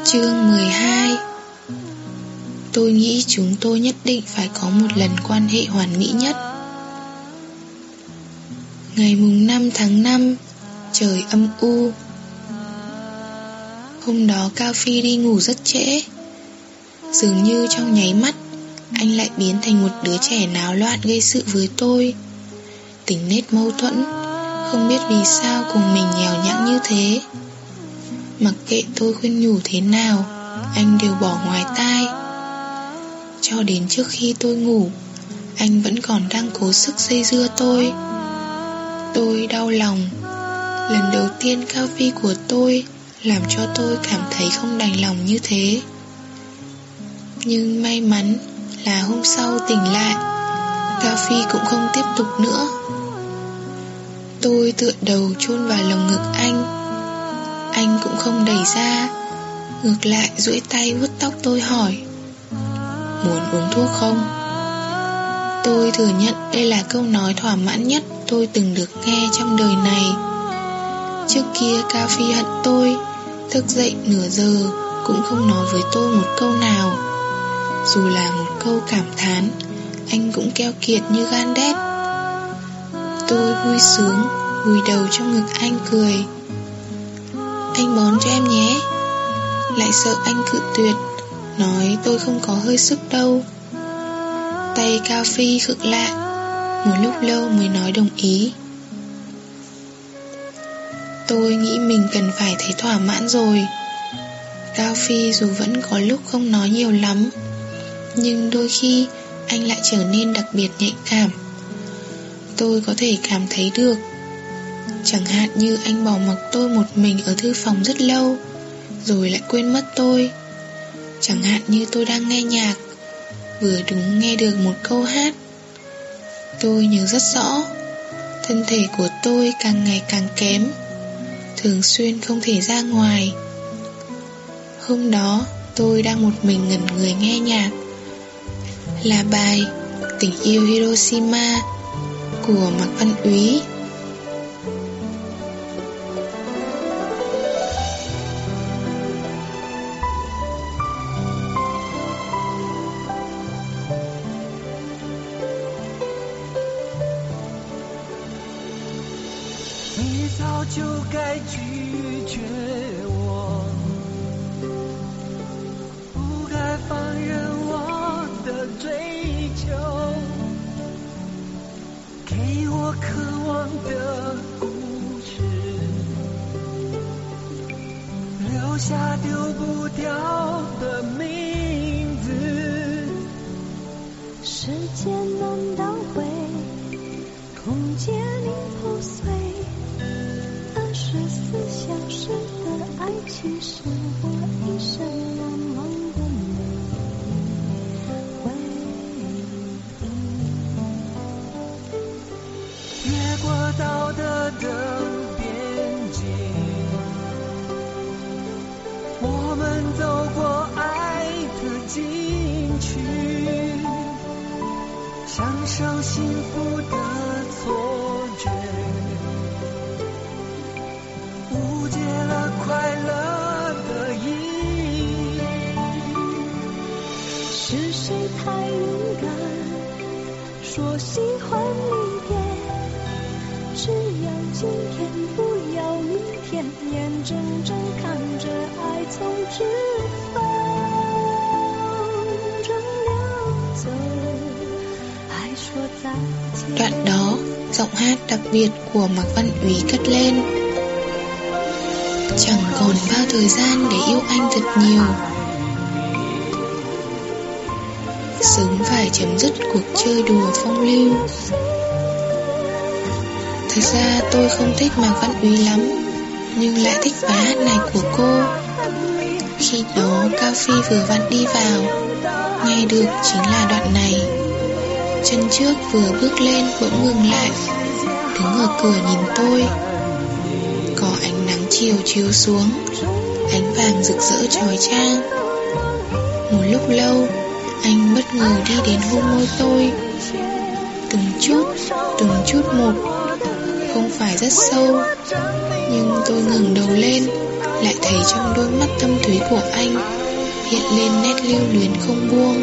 Chương 12. Tôi nghĩ chúng tôi nhất định phải có một lần quan hệ hoàn mỹ nhất. Ngày mùng 5 tháng 5, trời âm u. Hôm đó Cao Phi đi ngủ rất trễ. Dường như trong nháy mắt, anh lại biến thành một đứa trẻ náo loạn gây sự với tôi. Tính nết mâu thuẫn, không biết vì sao cùng mình nhèo nhãng như thế. Mặc kệ tôi khuyên nhủ thế nào, anh đều bỏ ngoài tai. Cho đến trước khi tôi ngủ, anh vẫn còn đang cố sức dây dưa tôi. Tôi đau lòng. Lần đầu tiên Cao Phi của tôi làm cho tôi cảm thấy không đành lòng như thế. Nhưng may mắn là hôm sau tỉnh lại, Cao Phi cũng không tiếp tục nữa. Tôi tựa đầu chôn vào lồng ngực anh cũng không đẩy ra, ngược lại duỗi tay vuốt tóc tôi hỏi: muốn uống thuốc không? Tôi thừa nhận đây là câu nói thỏa mãn nhất tôi từng được nghe trong đời này. Trước kia Cao Phi hận tôi, thức dậy nửa giờ cũng không nói với tôi một câu nào. Dù là một câu cảm thán, anh cũng keo kiệt như gan đét. Tôi vui sướng vùi đầu trong ngực anh cười: anh bón cho em nhé. Lại sợ anh cự tuyệt, nói tôi không có hơi sức đâu. Tay Cao Phi khựng lại, một lúc lâu mới nói đồng ý. Tôi nghĩ mình cần phải thấy thỏa mãn rồi. Cao Phi dù vẫn có lúc không nói nhiều lắm, nhưng đôi khi anh lại trở nên đặc biệt nhạy cảm. Tôi có thể cảm thấy được. Chẳng hạn như anh bỏ mặc tôi một mình ở thư phòng rất lâu, rồi lại quên mất tôi. Chẳng hạn như tôi đang nghe nhạc, vừa đúng nghe được một câu hát. Tôi nhớ rất rõ, thân thể của tôi càng ngày càng kém, thường xuyên không thể ra ngoài. Hôm đó tôi đang một mình ngẩn người nghe nhạc, là bài Tình yêu Hiroshima của Mạc Văn Úy. 你早就该拒绝我，不该放任我的追求，给我渴望的故事，留下丢不掉的名字。 时间能倒回，空间已破碎。24小时的爱情是我一生难忘的回忆。 越过道德的边境，我们走过爱的禁区，享受幸福的错觉，误解了快乐的意义。 是谁太勇敢，说喜欢离别？只要今天，不要明天，眼睁睁看着爱从指缝中流走，还说再见。 Đoạn đó, giọng hát đặc biệt của Mạc Văn Úy cất lên: chẳng còn bao thời gian để yêu anh thật nhiều. Sớm phải chấm dứt cuộc chơi đùa phong lưu. Thật ra tôi không thích Mạc Văn Úy lắm, nhưng lại thích bài hát này của cô. Khi đó Cao Phi vừa vặn đi vào, nghe được chính là đoạn này. Chân trước vừa bước lên bỗng ngừng lại, đứng ở cửa nhìn tôi. Có ánh nắng chiều chiếu xuống, ánh vàng rực rỡ chói chang. Một lúc lâu, anh bất ngờ đi đến hôn môi tôi, từng chút một, không phải rất sâu. Nhưng tôi ngẩng đầu lên, lại thấy trong đôi mắt thâm thúy của anh hiện lên nét lưu luyến không buông.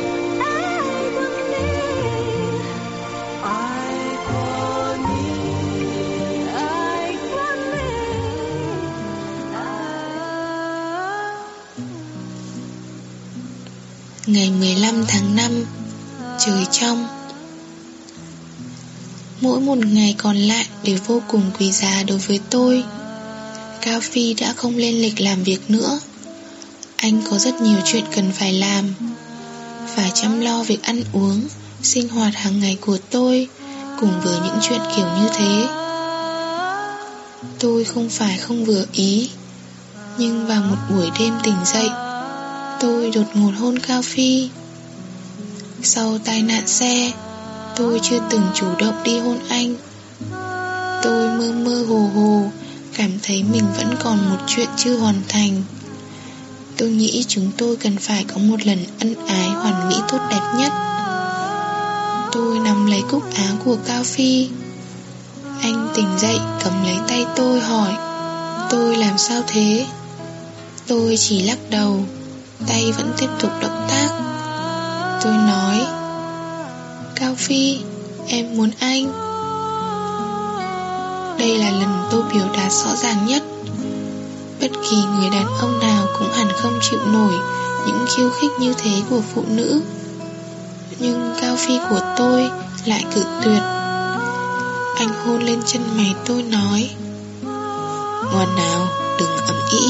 Ngày 15 tháng 5, trời trong. Mỗi một ngày còn lại đều vô cùng quý giá đối với tôi. Cao Phi đã không lên lịch làm việc nữa. Anh có rất nhiều chuyện cần phải làm, phải chăm lo việc ăn uống, sinh hoạt hàng ngày của tôi, cùng với những chuyện kiểu như thế. Tôi không phải không vừa ý, nhưng vào một buổi đêm tỉnh dậy, tôi đột ngột hôn Cao Phi. Sau tai nạn xe, tôi chưa từng chủ động đi hôn anh. Tôi mơ mơ hồ hồ, cảm thấy mình vẫn còn một chuyện chưa hoàn thành. Tôi nghĩ chúng tôi cần phải có một lần ân ái hoàn mỹ tốt đẹp nhất. Tôi nắm lấy cúc áo của Cao Phi. Anh tỉnh dậy cầm lấy tay tôi hỏi tôi làm sao thế. Tôi chỉ lắc đầu, tay vẫn tiếp tục động tác. Tôi nói, Cao Phi, em muốn anh. Đây là lần tôi biểu đạt rõ ràng nhất. Bất kỳ người đàn ông nào cũng hẳn không chịu nổi những khiêu khích như thế của phụ nữ. Nhưng Cao Phi của tôi lại cự tuyệt. Anh hôn lên chân mày tôi nói, ngoan nào, đừng ầm ĩ.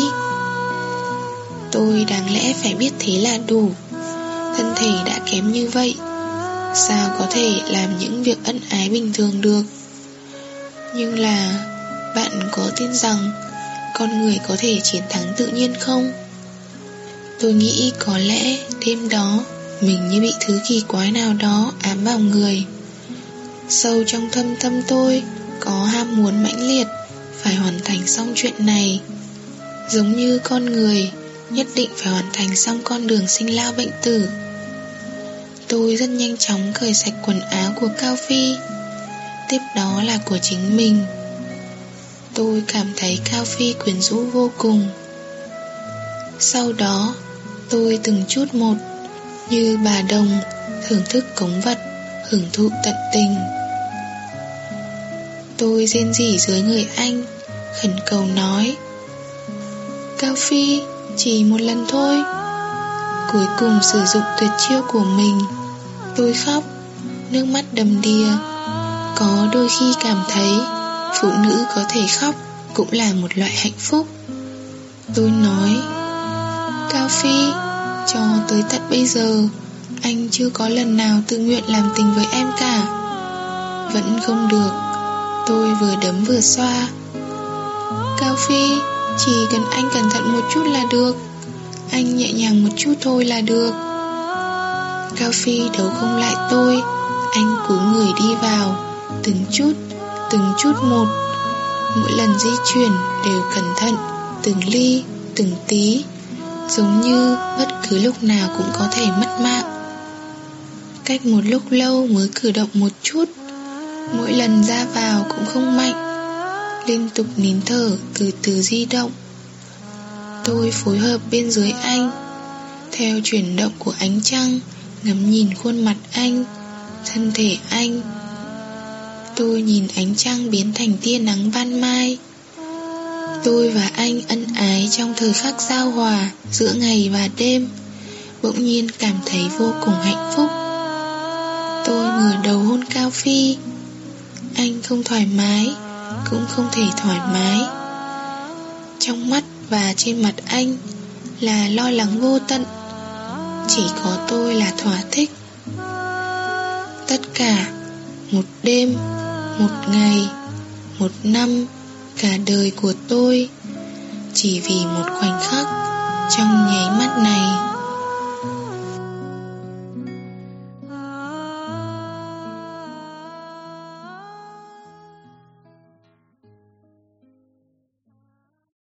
Tôi đáng lẽ phải biết thế là đủ. Thân thể đã kém như vậy, sao có thể làm những việc ân ái bình thường được. Nhưng là bạn có tin rằng con người có thể chiến thắng tự nhiên không? Tôi nghĩ có lẽ đêm đó mình như bị thứ kỳ quái nào đó ám vào người. Sâu trong thâm tâm tôi có ham muốn mãnh liệt phải hoàn thành xong chuyện này. Giống như con người nhất định phải hoàn thành xong con đường sinh lao bệnh tử. Tôi rất nhanh chóng cởi sạch quần áo của Cao Phi, tiếp đó là của chính mình. Tôi cảm thấy Cao Phi quyến rũ vô cùng. Sau đó tôi từng chút một, như bà đồng thưởng thức cống vật, hưởng thụ tận tình. Tôi rên rỉ dưới người anh, khẩn cầu nói, Cao Phi, chỉ một lần thôi. Cuối cùng sử dụng tuyệt chiêu của mình. Tôi khóc, nước mắt đầm đìa. Có đôi khi cảm thấy phụ nữ có thể khóc cũng là một loại hạnh phúc. Tôi nói, Cao Phi, cho tới tận bây giờ anh chưa có lần nào tự nguyện làm tình với em cả. Vẫn không được. Tôi vừa đấm vừa xoa. Cao Phi, chỉ cần anh cẩn thận một chút là được. Anh nhẹ nhàng một chút thôi là được. Cao Phi đấu không lại tôi. Anh cúi người đi vào, từng chút một. Mỗi lần di chuyển đều cẩn thận, từng ly, từng tí, giống như bất cứ lúc nào cũng có thể mất mạng. Cách một lúc lâu mới cử động một chút. Mỗi lần ra vào cũng không mạnh, liên tục nín thở, từ từ di động. Tôi phối hợp bên dưới anh, theo chuyển động của ánh trăng, ngắm nhìn khuôn mặt anh, thân thể anh. Tôi nhìn ánh trăng biến thành tia nắng ban mai. Tôi và anh ân ái trong thời khắc giao hòa giữa ngày và đêm, bỗng nhiên cảm thấy vô cùng hạnh phúc. Tôi ngửa đầu hôn Cao Phi. Anh không thoải mái, cũng không thể thoải mái. Trong mắt và trên mặt anh là lo lắng vô tận. Chỉ có tôi là thỏa thích. Tất cả, một đêm, một ngày, một năm, cả đời của tôi, chỉ vì một khoảnh khắc trong nháy mắt này.